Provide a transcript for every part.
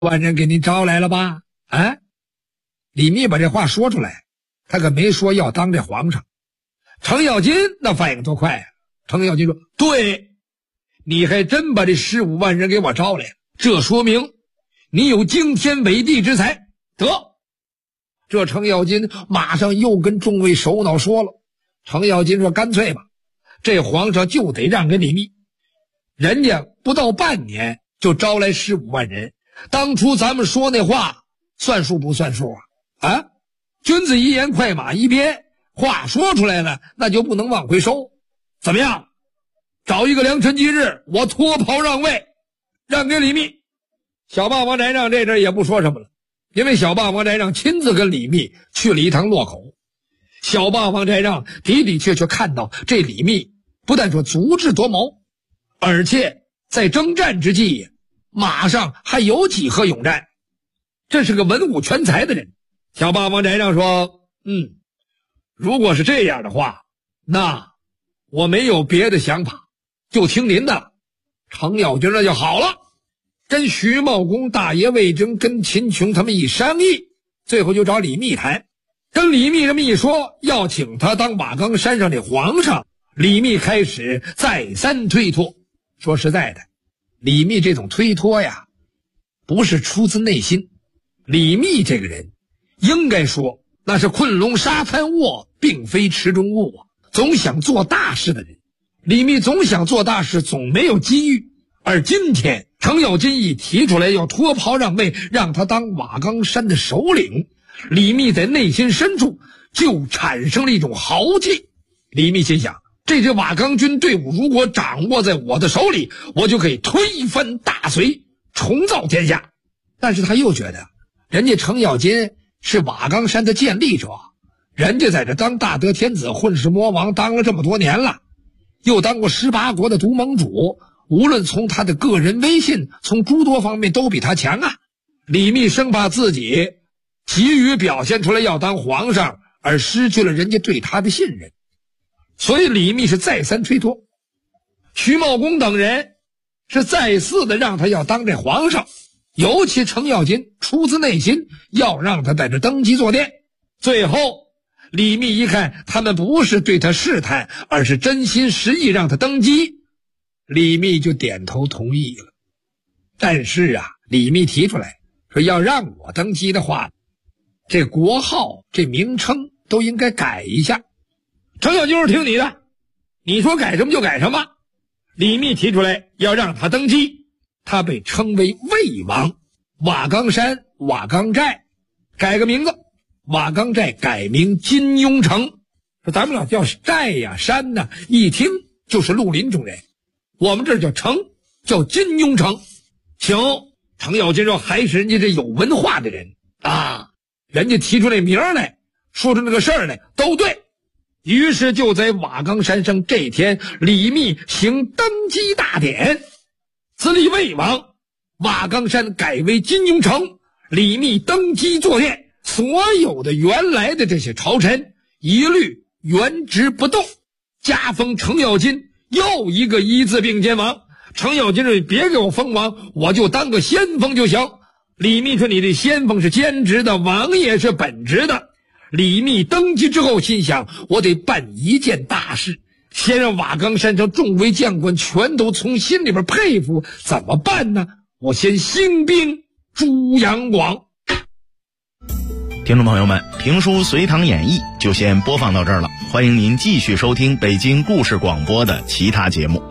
万人给您招来了吧？啊！李密把这话说出来，他可没说要当这皇上。程咬金那反应多快啊！程咬金说：“对，你还真把这15万人给我招来了，这说明你有惊天伟地之才。得，这程咬金马上又跟众位首脑说了。程咬金说：干脆吧，这皇上就得让给李密，人家不到半年就招来15万人。当初咱们说那话算数不算数啊？啊，君子一言快马一鞭，话说出来了，那就不能往回收。怎么样？找一个良辰吉日，我脱袍让位，让给李密。小霸王翟让这阵也不说什么了，因为小霸王翟让亲自跟李密去了一趟洛口。小霸王翟让的的确确看到这李密不但说足智多谋，而且在征战之际马上还有几何勇战，这是个文武全才的人。小霸王翟让说：如果是这样的话，那我没有别的想法，就听您的。程咬金那就好了，跟徐茂公、大爷魏征、跟秦琼他们一商议，最后就找李密谈。跟李密这么一说，要请他当瓦岗山上的皇上，李密开始再三推脱。说实在的，李密这种推脱呀，不是出自内心。李密这个人应该说那是困龙沙滩卧，并非池中物啊，总想做大事的人。李密总想做大事，总没有机遇。而今天程咬金一提出来要脱袍让位，让他当瓦岗山的首领，李密在内心深处就产生了一种豪气。李密心想，这支瓦岗军队伍如果掌握在我的手里，我就可以推翻大隋，重造天下。但是他又觉得人家程咬金是瓦岗山的建立者，人家在这当大德天子、混世魔王当了这么多年了，又当过18国的独盟主，无论从他的个人威信，从诸多方面都比他强啊。李密生怕自己急于表现出来要当皇上，而失去了人家对他的信任，所以李密是再三推脱。徐茂公等人是再次的让他要当这皇上，尤其程咬金出自内心要让他在这登基坐殿。最后李密一看他们不是对他试探，而是真心实意让他登基，李密就点头同意了。但是啊，李密提出来说，要让我登基的话，这国号这名称都应该改一下。程咬金是听你的，你说改什么就改什么。李密提出来要让他登基，他被称为魏王。瓦岗山、瓦岗寨改个名字，瓦岗寨改名金庸城。说咱们老叫寨呀、山呐，一听就是绿林中人，我们这叫城，叫金庸城。行，程咬金说还是人家这有文化的人啊，人家提出那名来，说出那个事儿来都对。于是就在瓦岗山上这天，李密行登基大典，自立魏王，瓦岗山改为金庸城，李密登基坐殿，所有的原来的这些朝臣一律原职不动，加封程咬金又一个一字并肩王。程咬金说别给我封王，我就当个先锋就行。李密说你这先锋是兼职的，王爷是本职的。李密登基之后心想，我得办一件大事，先让瓦岗山上众位将官全都从心里边佩服。怎么办呢？我先兴兵诛杨广。 听众朋友们，评书《隋唐演义》就先播放到这儿了，欢迎您继续收听北京故事广播的其他节目。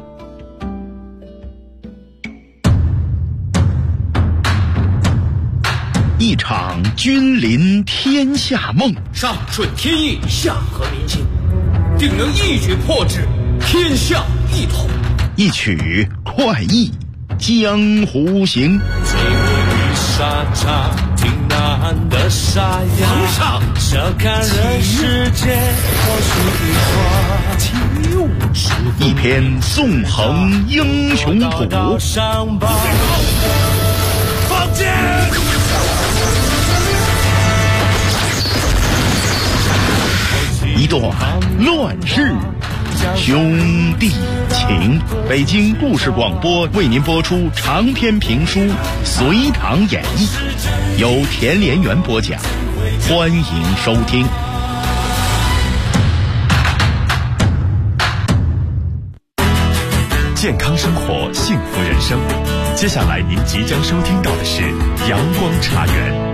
一场君临天下梦， 上顺天意，下合民心，定能一举破之，天下一统。 一曲快意江湖行。 最美沙场挺难的沙哑， 皇上笑看人世间或许一花， 一篇纵横英雄谱， 上报放箭。 一段乱世兄弟情。北京故事广播为您播出长篇评书《隋唐演义》，由田连元播讲，欢迎收听。 健康生活，幸福人生。接下来您即将收听到的是阳光茶园。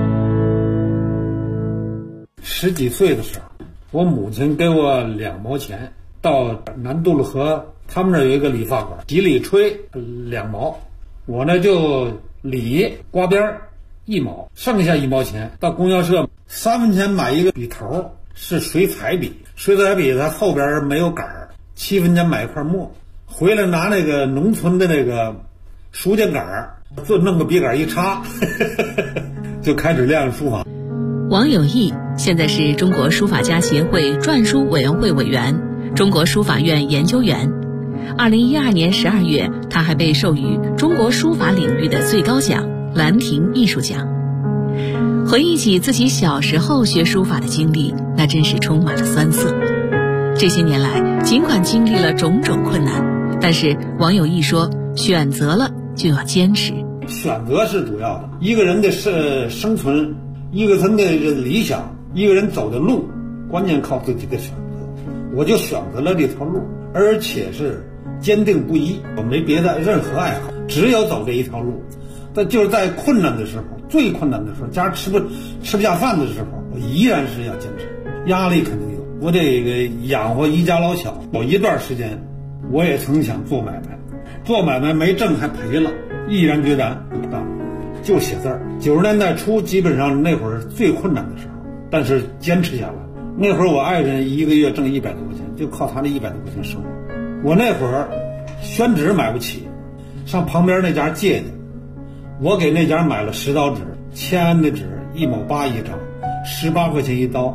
10几岁的时候，我母亲给我2毛钱，到南渡了河，他们那有一个理发馆，洗理吹2毛，我呢就理刮边1毛，剩下1毛钱到供销社3分钱买一个笔头，是水彩笔，水彩笔它后边没有杆儿，7分钱买一块墨，回来拿那个农村的那个书架杆儿，就弄个笔杆一插就开始练书法。 王有义现在是中国书法家协会篆书委员会委员、中国书法院研究员。2012年12月，他还被授予中国书法领域的最高奖兰亭艺术奖。回忆起自己小时候学书法的经历，那真是充满了酸涩。这些年来，尽管经历了种种困难，但是王有义说，选择了就要坚持。 选择是主要的，一个人的生存，一个人的理想，一个人走的路，关键靠自己的选择。我就选择了这条路，而且是坚定不移，我没别的任何爱好，只有走这一条路。但就是在困难的时候，最困难的时候，家吃不下饭的时候，我依然是要坚持。压力肯定有，我得养活一家老小。有一段时间，我也曾想做买卖，做买卖没挣还赔了，毅然决然不干，就写字儿。90年代初，基本上那会儿最困难的时候，但是坚持下来。那会儿我爱人一个月挣100多块钱，就靠他那100多块钱生活。我那会儿宣纸买不起，上旁边那家借的，我给那家买了10刀纸，签的纸1毛8一张，18块钱一刀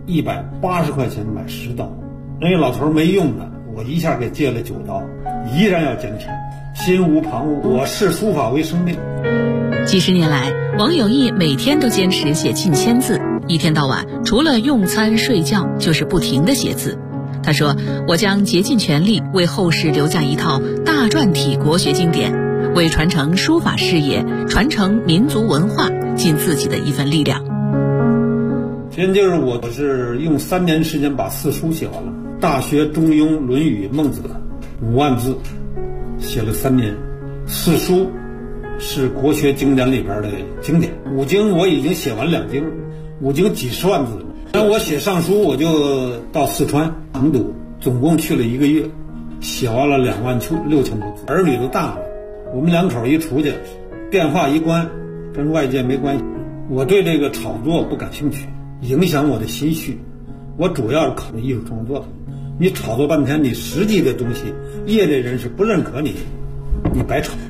，180块钱买10刀。人家老头没用的，我一下给借了9刀，依然要坚持，心无旁骛。我视书法为生命。 几十年来，王有义每天都坚持写近1000字，一天到晚除了用餐睡觉就是不停地写字。他说，我将竭尽全力为后世留下一套大篆体国学经典，为传承书法事业、传承民族文化尽自己的一份力量。 现就是我是用3年时间把4书写完了，《大学》《中庸》《论语》《孟子》5万字，写了3年。4书是国学经典里边的经典，5经我已经写完2经，5经几十万字了。那我写上书，我就到四川成都，总共去了1个月，写完了26000多字。儿女都大了，我们2口一出去，电话一关，跟外界没关系。我对这个炒作不感兴趣，影响我的心绪。我主要是考虑艺术创作。你炒作半天，你实际的东西，业内人士不认可你，你白炒。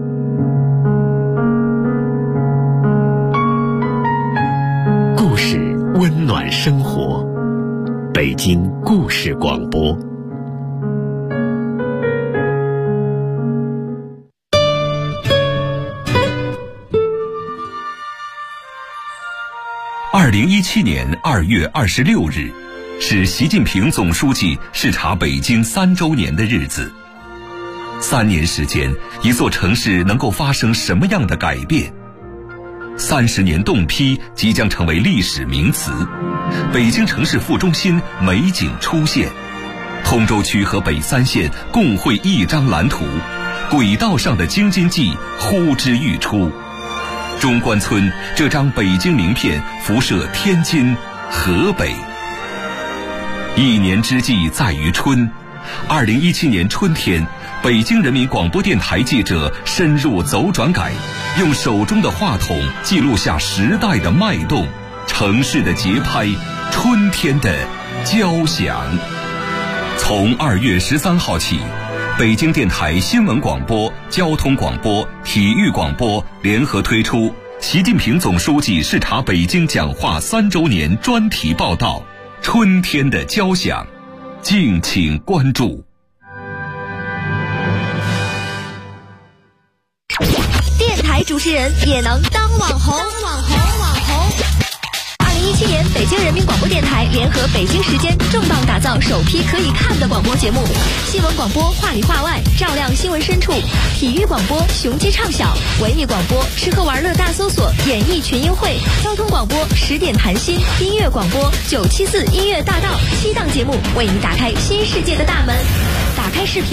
故事温暖生活，北京故事广播。2017年2月26日，是习近平总书记视察北京3周年的日子。3年时间，一座城市能够发生什么样的改变？30年冻批即将成为历史名词，北京城市副中心美景出现，通州区和北3县共绘一张蓝图，轨道上的京津冀呼之欲出。中关村这张北京名片辐射天津、河北。一年之计在于春，2017年春天，北京人民广播电台记者深入走转改，用手中的话筒记录下时代的脉动，城市的节拍，春天的交响。从2月13号起，北京电台新闻广播、交通广播、体育广播联合推出习近平总书记视察北京讲话3周年专题报道《春天的交响》，敬请关注。 电台主持人也能当网红。 2017年，北京人民广播电台联合北京时间重磅打造首批可以看的广播节目：新闻广播话里话外，照亮新闻深处；体育广播雄鸡唱晓；文艺广播吃喝玩乐大搜索，演艺群英会；交通广播10点谈心；音乐广播974音乐大道。7档节目为你打开新世界的大门。打开视频。